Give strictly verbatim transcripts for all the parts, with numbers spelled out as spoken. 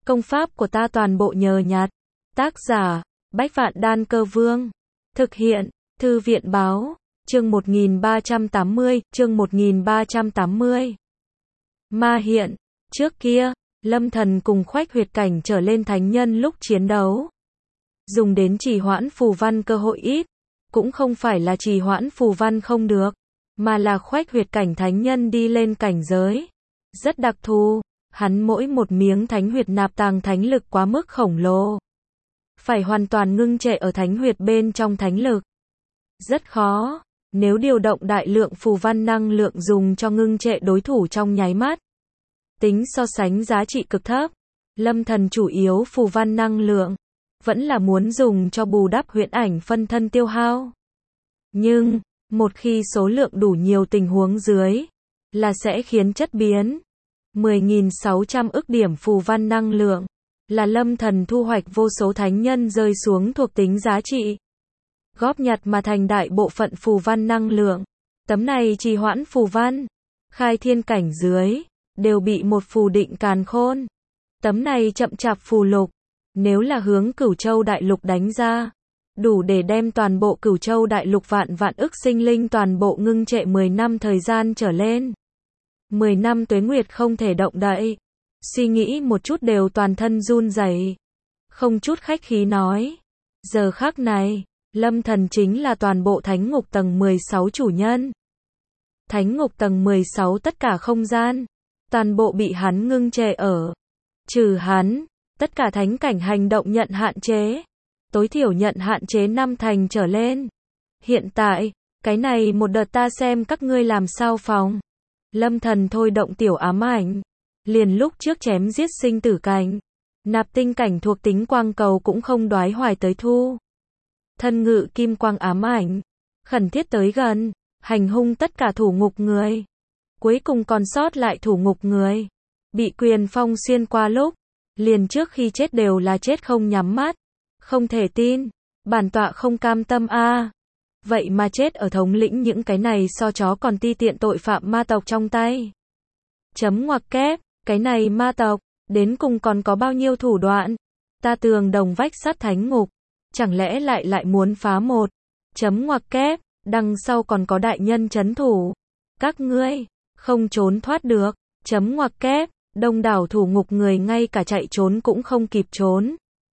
Công pháp của ta toàn bộ nhờ nhặt. Tác giả, Bách Vạn Đan Cơ Vương. Thực hiện, Thư viện Báo. Chương một nghìn ba trăm tám mươi, chương một nghìn ba trăm tám mươi. Ma hiện. Trước kia, Lâm Thần cùng Khoách Huyệt Cảnh trở lên thánh nhân lúc chiến đấu. Dùng đến trì hoãn phù văn cơ hội ít. Cũng không phải là trì hoãn phù văn không được, mà là Khoách Huyệt Cảnh thánh nhân đi lên cảnh giới rất đặc thù. Hắn mỗi một miếng thánh huyệt nạp tàng thánh lực quá mức khổng lồ. Phải hoàn toàn ngưng trệ ở thánh huyệt bên trong thánh lực. Rất khó, nếu điều động đại lượng phù văn năng lượng dùng cho ngưng trệ đối thủ trong nháy mắt. Tính so sánh giá trị cực thấp, Lâm Thần chủ yếu phù văn năng lượng, vẫn là muốn dùng cho bù đắp huyễn ảnh phân thân tiêu hao. Nhưng, một khi số lượng đủ nhiều tình huống dưới, là sẽ khiến chất biến. mười nghìn sáu trăm ức điểm phù văn năng lượng, là Lâm Thần thu hoạch vô số thánh nhân rơi xuống thuộc tính giá trị. Góp nhặt mà thành đại bộ phận phù văn năng lượng. Tấm này trì hoãn phù văn, khai thiên cảnh dưới, đều bị một phù định càn khôn. Tấm này chậm chạp phù lục, nếu là hướng Cửu Châu Đại Lục đánh ra, đủ để đem toàn bộ Cửu Châu Đại Lục vạn vạn ức sinh linh toàn bộ ngưng trệ mười năm thời gian trở lên. mười năm tuế nguyệt không thể động đậy. Suy nghĩ một chút đều toàn thân run rẩy. Không chút khách khí nói. Giờ khắc này, Lâm Thần chính là toàn bộ Thánh Ngục tầng mười sáu chủ nhân. Thánh Ngục tầng mười sáu tất cả không gian, toàn bộ bị hắn ngưng trệ ở. Trừ hắn, tất cả thánh cảnh hành động nhận hạn chế. Tối thiểu nhận hạn chế năm thành trở lên. Hiện tại, cái này một đợt ta xem các ngươi làm sao phòng. Lâm Thần thôi động tiểu ám ảnh, liền lúc trước chém giết sinh tử cảnh, nạp tinh cảnh thuộc tính quang cầu cũng không đoái hoài tới thu. Thân ngự kim quang ám ảnh, khẩn thiết tới gần, hành hung tất cả thủ ngục người. Cuối cùng còn sót lại thủ ngục người, bị quyền phong xuyên qua lúc, liền trước khi chết đều là chết không nhắm mắt. Không thể tin, bản tọa không cam tâm a. À. Vậy mà chết ở thống lĩnh những cái này so chó còn ti tiện tội phạm ma tộc trong tay. Chấm ngoặc kép, cái này ma tộc, đến cùng còn có bao nhiêu thủ đoạn. Ta tường đồng vách sắt thánh ngục, chẳng lẽ lại lại muốn phá một. Chấm ngoặc kép, đằng sau còn có đại nhân trấn thủ. Các ngươi, không trốn thoát được. Chấm ngoặc kép, đông đảo thủ ngục người ngay cả chạy trốn cũng không kịp trốn.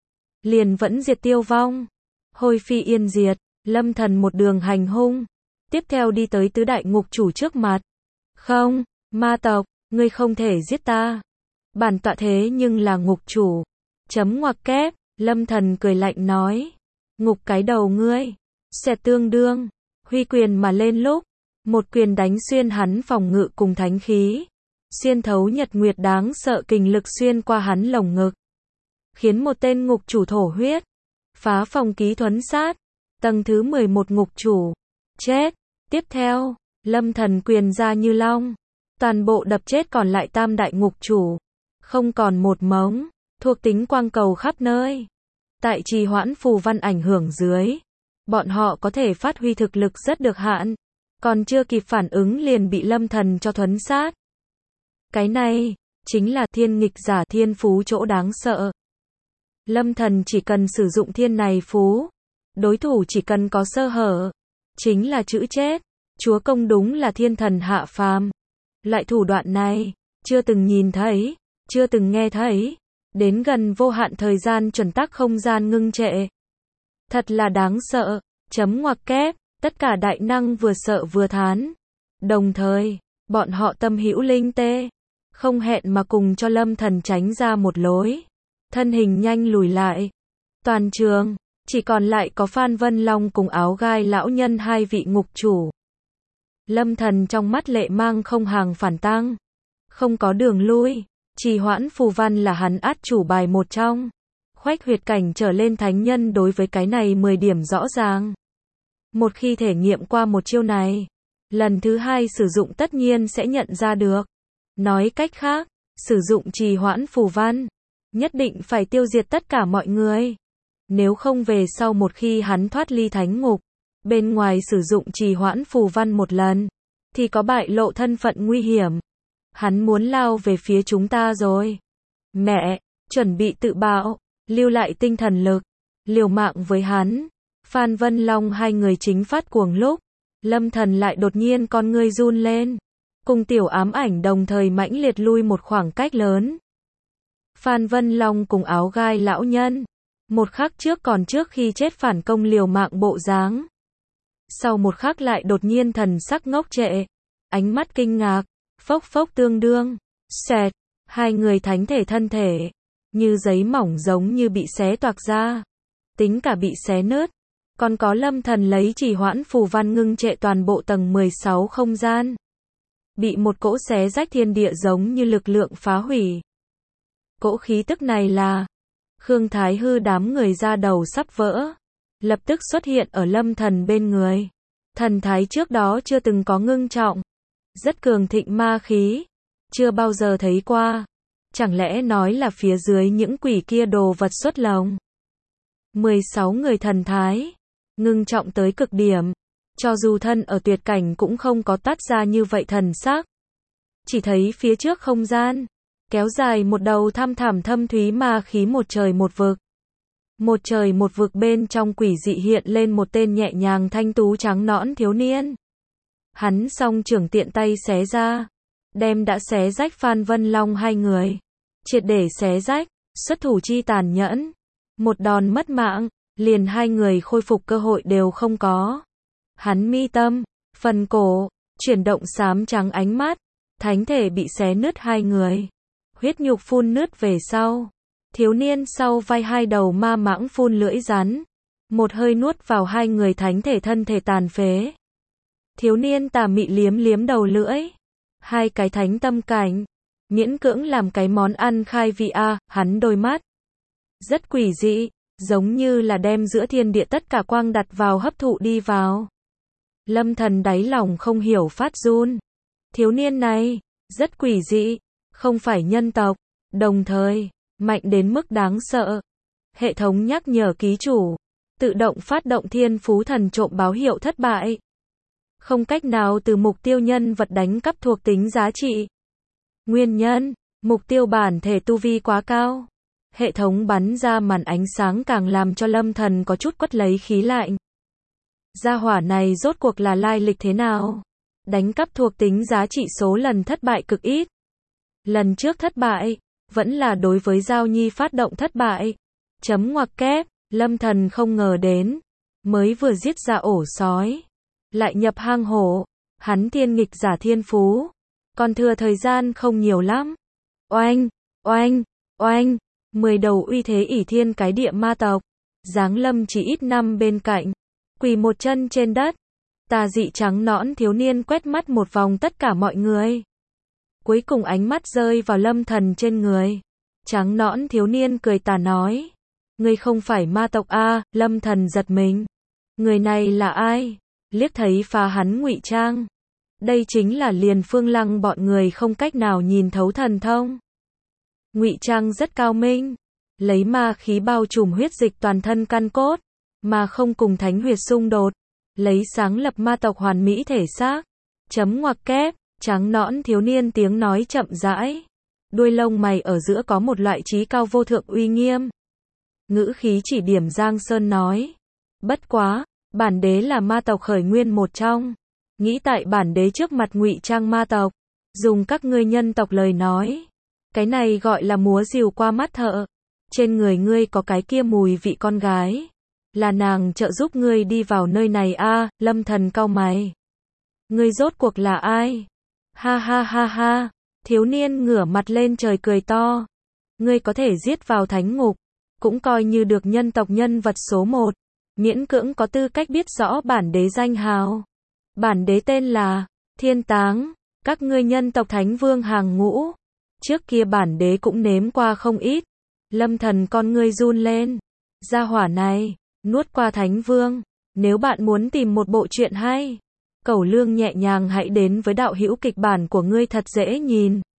Liền vẫn diệt tiêu vong. Hôi phi yên diệt. Lâm Thần một đường hành hung, tiếp theo đi tới tứ đại ngục chủ trước mặt. Không, ma tộc, ngươi không thể giết ta. Bản tọa thế nhưng là ngục chủ. Chấm ngoặc kép, Lâm Thần cười lạnh nói. Ngục cái đầu ngươi, sẽ tương đương, huy quyền mà lên lúc, một quyền đánh xuyên hắn phòng ngự cùng thánh khí. Xuyên thấu nhật nguyệt đáng sợ kình lực xuyên qua hắn lồng ngực. Khiến một tên ngục chủ thổ huyết, phá phòng ký thuấn sát. Tầng thứ mười một ngục chủ. Chết. Tiếp theo, Lâm Thần quyền ra như long. Toàn bộ đập chết còn lại tam đại ngục chủ. Không còn một mống. Thuộc tính quang cầu khắp nơi. Tại trì hoãn phù văn ảnh hưởng dưới. Bọn họ có thể phát huy thực lực rất được hạn. Còn chưa kịp phản ứng liền bị Lâm Thần cho thuấn sát. Cái này, chính là thiên nghịch giả thiên phú chỗ đáng sợ. Lâm Thần chỉ cần sử dụng thiên này phú. Đối thủ chỉ cần có sơ hở, chính là chữ chết. Chúa công đúng là thiên thần hạ phàm. Loại thủ đoạn này, chưa từng nhìn thấy, chưa từng nghe thấy. Đến gần vô hạn thời gian chuẩn tắc không gian ngưng trệ. Thật là đáng sợ. Chấm ngoặc kép, tất cả đại năng vừa sợ vừa thán. Đồng thời, bọn họ tâm hữu linh tê. Không hẹn mà cùng cho Lâm Thần tránh ra một lối. Thân hình nhanh lùi lại. Toàn trường chỉ còn lại có Phan Vân Long cùng áo gai lão nhân hai vị ngục chủ. Lâm Thần trong mắt lệ mang không hàng phản tăng. Không có đường lui. Trì hoãn phù văn là hắn át chủ bài một trong. Khoách Huyệt Cảnh trở lên thánh nhân đối với cái này mười điểm rõ ràng. Một khi thể nghiệm qua một chiêu này, lần thứ hai sử dụng tất nhiên sẽ nhận ra được. Nói cách khác, sử dụng trì hoãn phù văn, nhất định phải tiêu diệt tất cả mọi người. Nếu không về sau một khi hắn thoát ly thánh ngục, bên ngoài sử dụng trì hoãn phù văn một lần, thì có bại lộ thân phận nguy hiểm. Hắn muốn lao về phía chúng ta rồi. Mẹ, chuẩn bị tự bạo, lưu lại tinh thần lực, liều mạng với hắn. Phan Vân Long hai người chính phát cuồng lúc, Lâm Thần lại đột nhiên con ngươi run lên, cùng tiểu ám ảnh đồng thời mãnh liệt lui một khoảng cách lớn. Phan Vân Long cùng áo gai lão nhân, một khắc trước còn trước khi chết phản công liều mạng bộ dáng. Sau một khắc lại đột nhiên thần sắc ngốc trệ, ánh mắt kinh ngạc, phốc phốc tương đương, xẹt, hai người thánh thể thân thể, như giấy mỏng giống như bị xé toạc ra, tính cả bị xé nứt. Còn có Lâm Thần lấy chỉ hoãn phù văn ngưng trệ toàn bộ tầng mười sáu không gian. Bị một cỗ xé rách thiên địa giống như lực lượng phá hủy. Cỗ khí tức này là Khương Thái Hư đám người ra đầu sắp vỡ. Lập tức xuất hiện ở Lâm Thần bên người. Thần thái trước đó chưa từng có ngưng trọng. Rất cường thịnh ma khí. Chưa bao giờ thấy qua. Chẳng lẽ nói là phía dưới những quỷ kia đồ vật xuất lồng. mười sáu người thần thái. Ngưng trọng tới cực điểm. Cho dù thân ở tuyệt cảnh cũng không có tắt ra như vậy thần sắc. Chỉ thấy phía trước không gian. Kéo dài một đầu thăm thẳm thâm thúy ma khí một trời một vực. Một trời một vực bên trong quỷ dị hiện lên một tên nhẹ nhàng thanh tú trắng nõn thiếu niên. Hắn song trưởng tiện tay xé ra. Đem đã xé rách Phan Vân Long hai người. Triệt để xé rách. Xuất thủ chi tàn nhẫn. Một đòn mất mạng. Liền hai người khôi phục cơ hội đều không có. Hắn mi tâm, phần cổ, chuyển động xám trắng ánh mắt. Thánh thể bị xé nứt hai người. Huyết nhục phun nứt về sau. Thiếu niên sau vai hai đầu ma mãng phun lưỡi rắn. Một hơi nuốt vào hai người thánh thể thân thể tàn phế. Thiếu niên tà mị liếm liếm đầu lưỡi. Hai cái thánh tâm cảnh. Miễn cưỡng làm cái món ăn khai vị a, hắn đôi mắt. Rất quỷ dị. Giống như là đem giữa thiên địa tất cả quang đặt vào hấp thụ đi vào. Lâm Thần đáy lòng không hiểu phát run. Thiếu niên này, rất quỷ dị, không phải nhân tộc, đồng thời, mạnh đến mức đáng sợ. Hệ thống nhắc nhở ký chủ, tự động phát động thiên phú thần trộm báo hiệu thất bại. Không cách nào từ mục tiêu nhân vật đánh cắp thuộc tính giá trị. Nguyên nhân, mục tiêu bản thể tu vi quá cao. Hệ thống bắn ra màn ánh sáng càng làm cho Lâm Thần có chút quất lấy khí lạnh. Gia hỏa này rốt cuộc là lai lịch thế nào? Đánh cắp thuộc tính giá trị số lần thất bại cực ít. Lần trước thất bại, vẫn là đối với Giao Nhi phát động thất bại. Chấm ngoặc kép, Lâm Thần không ngờ đến. Mới vừa giết ra ổ sói. Lại nhập hang hổ. Hắn thiên nghịch giả thiên phú. Còn thừa thời gian không nhiều lắm. Oanh, oanh, oanh. Mười đầu uy thế ỷ thiên cái địa ma tộc. Giáng lâm chỉ ít năm bên cạnh. Quỳ một chân trên đất. Tà dị trắng nõn thiếu niên quét mắt một vòng tất cả mọi người. Cuối cùng ánh mắt rơi vào Lâm Thần trên người. Trắng nõn thiếu niên cười tà nói. Ngươi không phải ma tộc a? Lâm Thần giật mình. Người này là ai? Liếc thấy phá hắn ngụy trang. Đây chính là Liền Phương Lăng bọn người không cách nào nhìn thấu thần thông. Ngụy trang rất cao minh. Lấy ma khí bao trùm huyết dịch toàn thân căn cốt. Mà không cùng thánh huyết xung đột. Lấy sáng lập ma tộc hoàn mỹ thể xác. Chấm ngoặc kép. Trắng nõn thiếu niên tiếng nói chậm rãi. Đuôi lông mày ở giữa có một loại trí cao vô thượng uy nghiêm. Ngữ khí chỉ điểm Giang Sơn nói. Bất quá, bản đế là ma tộc khởi nguyên một trong. Nghĩ tại bản đế trước mặt ngụy trang ma tộc. Dùng các ngươi nhân tộc lời nói. Cái này gọi là múa rìu qua mắt thợ. Trên người ngươi có cái kia mùi vị con gái. Là nàng trợ giúp ngươi đi vào nơi này a? À, Lâm Thần cau mày. Ngươi rốt cuộc là ai? Ha ha ha ha. Thiếu niên ngửa mặt lên trời cười to. Ngươi có thể giết vào thánh ngục. Cũng coi như được nhân tộc nhân vật số một. Miễn cưỡng có tư cách biết rõ bản đế danh hào. Bản đế tên là Thiên Táng. Các ngươi nhân tộc thánh vương hàng ngũ. Trước kia bản đế cũng nếm qua không ít. Lâm Thần con ngươi run lên. Gia hỏa này, nuốt qua thánh vương. Nếu bạn muốn tìm một bộ truyện hay, Cẩu Lương nhẹ nhàng hãy đến với đạo hữu kịch bản của ngươi thật dễ nhìn.